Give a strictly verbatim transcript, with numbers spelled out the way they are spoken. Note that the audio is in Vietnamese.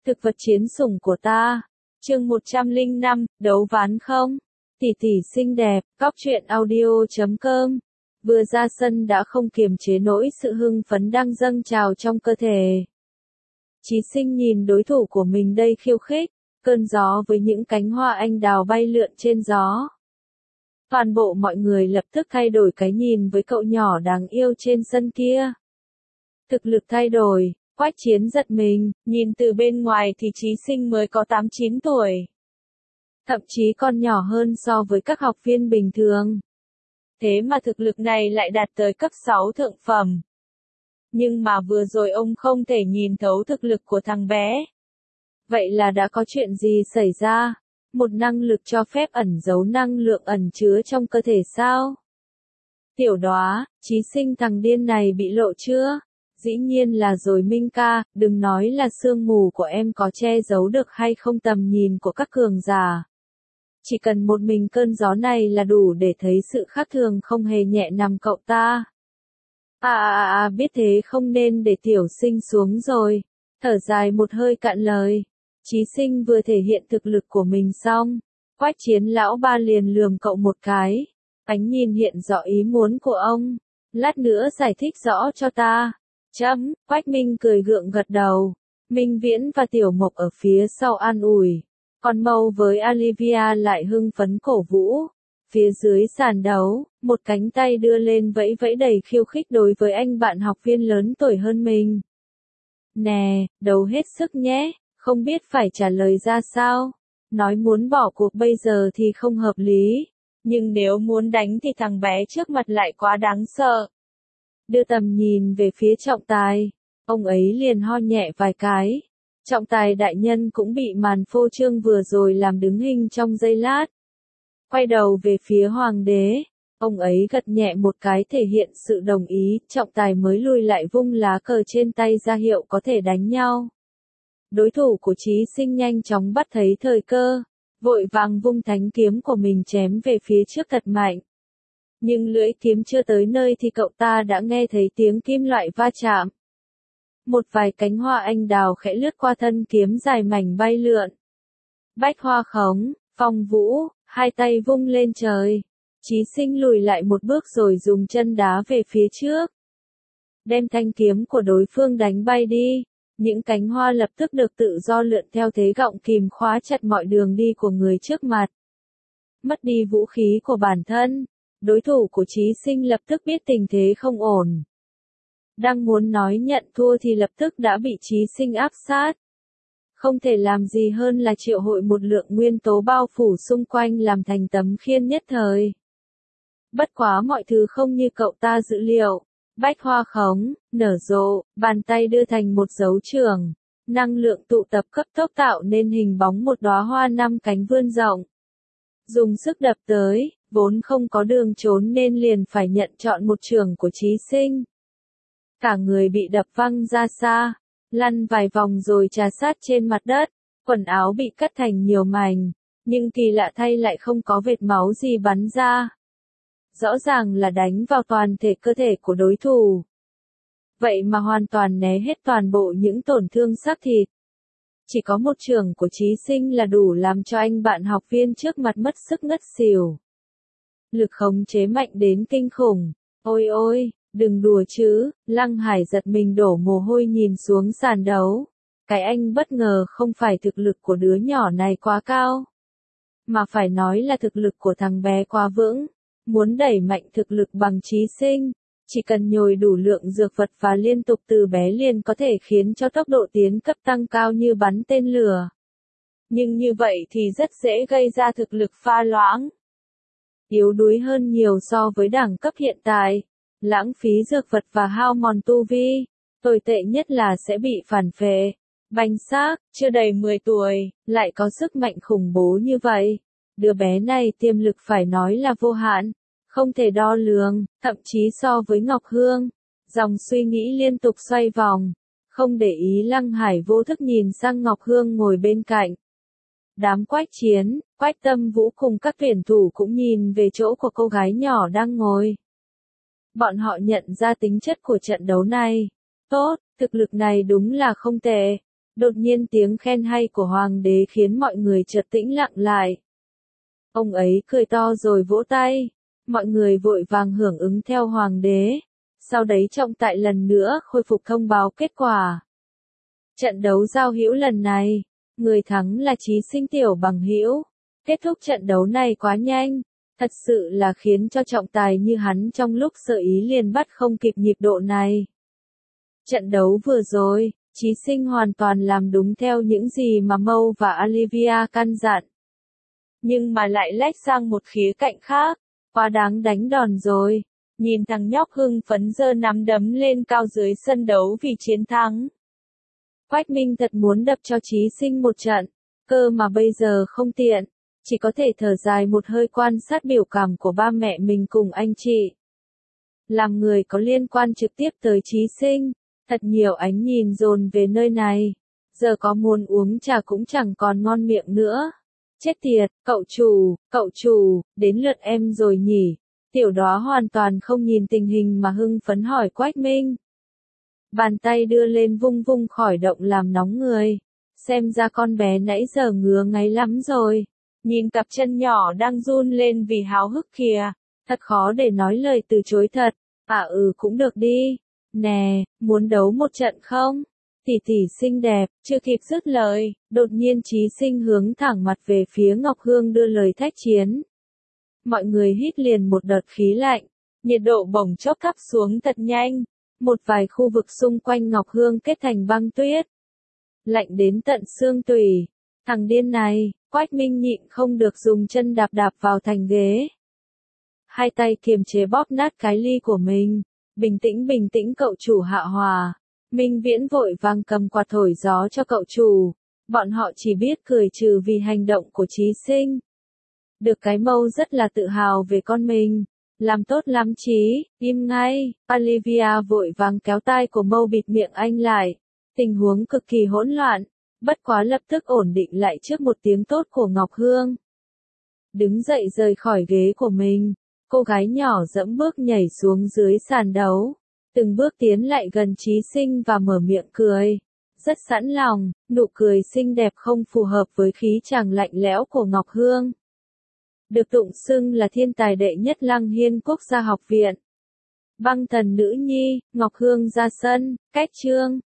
Thực vật chiến sủng của ta. Chương một trăm lẻ năm, đấu ván không? Tỷ tỷ xinh đẹp, cóc truyện audio chấm com. Vừa ra sân đã không kiềm chế nổi sự hưng phấn đang dâng trào trong cơ thể. Chí Sinh nhìn đối thủ của mình đây khiêu khích, cơn gió với những cánh hoa anh đào bay lượn trên gió. Toàn bộ mọi người lập tức thay đổi cái nhìn với cậu nhỏ đáng yêu trên sân kia. Thực lực thay đổi, Quách Chiến giật mình, nhìn từ bên ngoài thì Chí Sinh mới có tám chín tuổi. Thậm chí còn nhỏ hơn so với các học viên bình thường. Thế mà thực lực này lại đạt tới cấp sáu thượng phẩm. Nhưng mà vừa rồi ông không thể nhìn thấu thực lực của thằng bé. Vậy là đã có chuyện gì xảy ra? Một năng lực cho phép ẩn giấu năng lượng ẩn chứa trong cơ thể sao? Tiểu Đóa, Chí Sinh thằng điên này bị lộ chưa? Dĩ nhiên là rồi Minh ca, đừng nói là sương mù của em có che giấu được hay không tầm nhìn của các cường giả. Chỉ cần một mình cơn gió này là đủ để thấy sự khác thường không hề nhẹ nằm cậu ta. À à à biết thế không nên để Tiểu Sinh xuống rồi. Thở dài một hơi cạn lời. Chí Sinh vừa thể hiện thực lực của mình xong. Quách Chiến lão ba liền lườm cậu một cái. Ánh nhìn hiện rõ ý muốn của ông. Lát nữa giải thích rõ cho ta. Chấm, Quách Minh cười gượng gật đầu. Minh Viễn và Tiểu Mộc ở phía sau an ủi. Còn Mâu với Olivia lại hưng phấn cổ vũ. Phía dưới sàn đấu, một cánh tay đưa lên vẫy vẫy đầy khiêu khích đối với anh bạn học viên lớn tuổi hơn mình. Nè, đấu hết sức nhé, không biết phải trả lời ra sao. Nói muốn bỏ cuộc bây giờ thì không hợp lý. Nhưng nếu muốn đánh thì thằng bé trước mặt lại quá đáng sợ. Đưa tầm nhìn về phía trọng tài. Ông ấy liền ho nhẹ vài cái. Trọng tài đại nhân cũng bị màn phô trương vừa rồi làm đứng hình trong giây lát. Quay đầu về phía hoàng đế. Ông ấy gật nhẹ một cái thể hiện sự đồng ý. Trọng tài mới lùi lại vung lá cờ trên tay ra hiệu có thể đánh nhau. Đối thủ của Chí Sinh nhanh chóng bắt thấy thời cơ. Vội vàng vung thánh kiếm của mình chém về phía trước thật mạnh. Nhưng lưỡi kiếm chưa tới nơi thì cậu ta đã nghe thấy tiếng kim loại va chạm. Một vài cánh hoa anh đào khẽ lướt qua thân kiếm dài mảnh bay lượn. Bách hoa khống, phong vũ, hai tay vung lên trời. Chí Sinh lùi lại một bước rồi dùng chân đá về phía trước. Đem thanh kiếm của đối phương đánh bay đi. Những cánh hoa lập tức được tự do lượn theo thế gọng kìm khóa chặt mọi đường đi của người trước mặt. Mất đi vũ khí của bản thân. Đối thủ của Chí Sinh lập tức biết tình thế không ổn. Đang muốn nói nhận thua thì lập tức đã bị Chí Sinh áp sát. Không thể làm gì hơn là triệu hội một lượng nguyên tố bao phủ xung quanh làm thành tấm khiên nhất thời. Bất quá mọi thứ không như cậu ta dự liệu. Bách hoa khống, nở rộ, bàn tay đưa thành một dấu trường. Năng lượng tụ tập cấp tốc tạo nên hình bóng một đóa hoa năm cánh vươn rộng. Dùng sức đập tới, vốn không có đường trốn nên liền phải nhận chọn một trường của Chí Sinh. Cả người bị đập văng ra xa, lăn vài vòng rồi trà sát trên mặt đất, quần áo bị cắt thành nhiều mảnh, nhưng kỳ lạ thay lại không có vệt máu gì bắn ra. Rõ ràng là đánh vào toàn thể cơ thể của đối thủ. Vậy mà hoàn toàn né hết toàn bộ những tổn thương xác thịt. Chỉ có một trường của Chí Sinh là đủ làm cho anh bạn học viên trước mặt mất sức ngất xỉu. Lực khống chế mạnh đến kinh khủng. Ôi ôi, đừng đùa chứ, Lăng Hải giật mình đổ mồ hôi nhìn xuống sàn đấu. Cái anh bất ngờ không phải thực lực của đứa nhỏ này quá cao. Mà phải nói là thực lực của thằng bé quá vững. Muốn đẩy mạnh thực lực bằng Chí Sinh, chỉ cần nhồi đủ lượng dược vật và liên tục từ bé liền có thể khiến cho tốc độ tiến cấp tăng cao như bắn tên lửa. Nhưng như vậy thì rất dễ gây ra thực lực pha loãng. Yếu đuối hơn nhiều so với đẳng cấp hiện tại, lãng phí dược vật và hao mòn tu vi, tồi tệ nhất là sẽ bị phản phệ. Bánh xác, chưa đầy mười tuổi, lại có sức mạnh khủng bố như vậy. Đứa bé này tiềm lực phải nói là vô hạn, không thể đo lường, thậm chí so với Ngọc Hương. Dòng suy nghĩ liên tục xoay vòng, không để ý Lăng Hải vô thức nhìn sang Ngọc Hương ngồi bên cạnh. Đám Quách Chiến, Quách Tâm Vũ cùng các tuyển thủ cũng nhìn về chỗ của cô gái nhỏ đang ngồi. Bọn họ nhận ra tính chất của trận đấu này. Tốt, thực lực này đúng là không tệ. Đột nhiên tiếng khen hay của hoàng đế khiến mọi người chợt tĩnh lặng lại. Ông ấy cười to rồi vỗ tay, mọi người vội vàng hưởng ứng theo hoàng đế. Sau đấy trọng tài lần nữa khôi phục thông báo kết quả. Trận đấu giao hữu lần này, người thắng là Chí Sinh Tiểu Bằng Hữu. Kết thúc trận đấu này quá nhanh, thật sự là khiến cho trọng tài như hắn trong lúc sơ ý liền bắt không kịp nhịp độ này. Trận đấu vừa rồi, Chí Sinh hoàn toàn làm đúng theo những gì mà Mâu và Olivia căn dặn. Nhưng mà lại lách sang một khía cạnh khác, quá đáng đánh đòn rồi. Nhìn thằng nhóc hưng phấn giơ nắm đấm lên cao dưới sân đấu vì chiến thắng. Quách Minh thật muốn đập cho Chí Sinh một trận, cơ mà bây giờ không tiện, chỉ có thể thở dài một hơi quan sát biểu cảm của ba mẹ mình cùng anh chị. Làm người có liên quan trực tiếp tới Chí Sinh, thật nhiều ánh nhìn dồn về nơi này, giờ có muốn uống trà cũng chẳng còn ngon miệng nữa. Chết tiệt, cậu chủ, cậu chủ, đến lượt em rồi nhỉ? Tiểu Đóa hoàn toàn không nhìn tình hình mà hưng phấn hỏi Quách Minh. Bàn tay đưa lên vung vung khỏi động làm nóng người. Xem ra con bé nãy giờ ngứa ngáy lắm rồi. Nhìn cặp chân nhỏ đang run lên vì háo hức kìa. Thật khó để nói lời từ chối thật. À ừ cũng được đi. Nè, muốn đấu một trận không? Tỷ tỷ xinh đẹp, chưa kịp dứt lời, đột nhiên Chí Sinh hướng thẳng mặt về phía Ngọc Hương đưa lời thách chiến. Mọi người hít liền một đợt khí lạnh, nhiệt độ bỗng chốc thấp xuống thật nhanh, một vài khu vực xung quanh Ngọc Hương kết thành băng tuyết. Lạnh đến tận xương tủy, thằng điên này, Quách Minh nhịn không được dùng chân đạp đạp vào thành ghế. Hai tay kiềm chế bóp nát cái ly của mình, bình tĩnh bình tĩnh cậu chủ hạ hòa. Minh Viễn vội vàng cầm quạt thổi gió cho cậu chủ, bọn họ chỉ biết cười trừ vì hành động của Chí Sinh. Được cái Mâu rất là tự hào về con mình, làm tốt lắm Chí, im ngay. Olivia vội vàng kéo tai của Mâu bịt miệng anh lại, tình huống cực kỳ hỗn loạn, bất quá lập tức ổn định lại trước một tiếng tốt của Ngọc Hương. Đứng dậy rời khỏi ghế của mình, cô gái nhỏ dẫm bước nhảy xuống dưới sàn đấu. Từng bước tiến lại gần Chí Sinh và mở miệng cười. Rất sẵn lòng, nụ cười xinh đẹp không phù hợp với khí chàng lạnh lẽo của Ngọc Hương. Được tụng xưng là thiên tài đệ nhất Lăng Hiên Quốc gia học viện. Băng thần nữ nhi, Ngọc Hương ra sân, cách chương.